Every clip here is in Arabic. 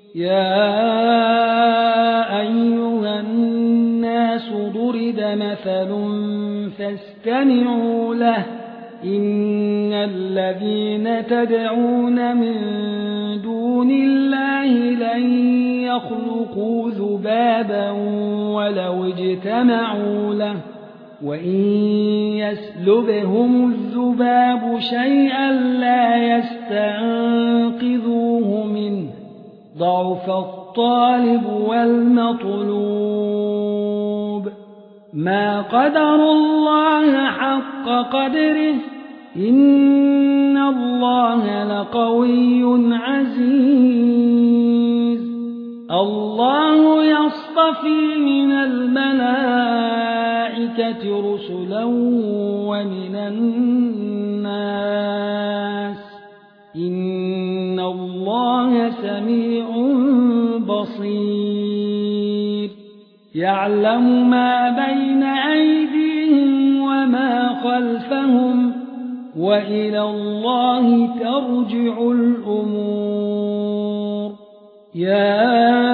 يا أيها الناس ضرب مثل فاستمعوا له إن الذين تدعون من دون الله لن يخلقوا ذبابا ولو اجتمعوا له وإن يسلبهم الذباب شيئا لا يستنقذوه منه ضعف الطالب والمطلوب ما قدروا الله حق قدره إن الله لقوي عزيز الله يصطفي من الملائكة رسلا ومن الناس إن الله سميع بصير يعلم ما بين أيديهم وما خلفهم وإلى الله ترجع الأمور يا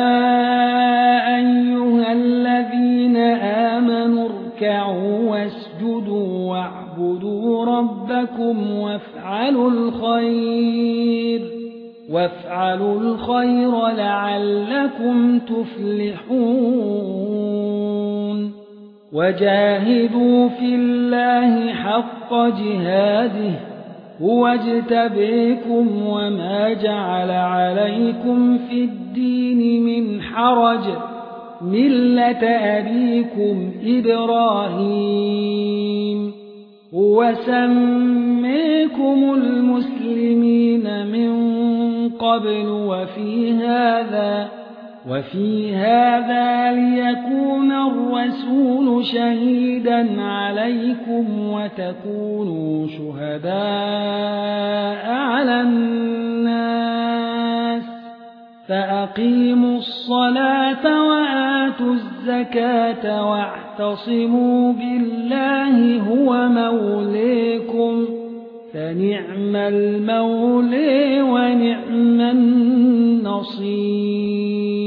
أيها الذين آمنوا اركعوا واسجدوا واعبدوا ربكم وافعلوا الخير لعلكم تفلحون وجاهدوا في الله حق جهاده هو اجتبيكم وما جعل عليكم في الدين من حرج ملة أبيكم إبراهيم هو سميكم المسلمين من قبل وفي هذا ليكون الرسول شهيدا عليكم وتكونوا شهداء على الناس فأقيموا الصلاة وآتوا الزكاة واعتصموا بالله هو موليكم فنعم المولى ونعم النصير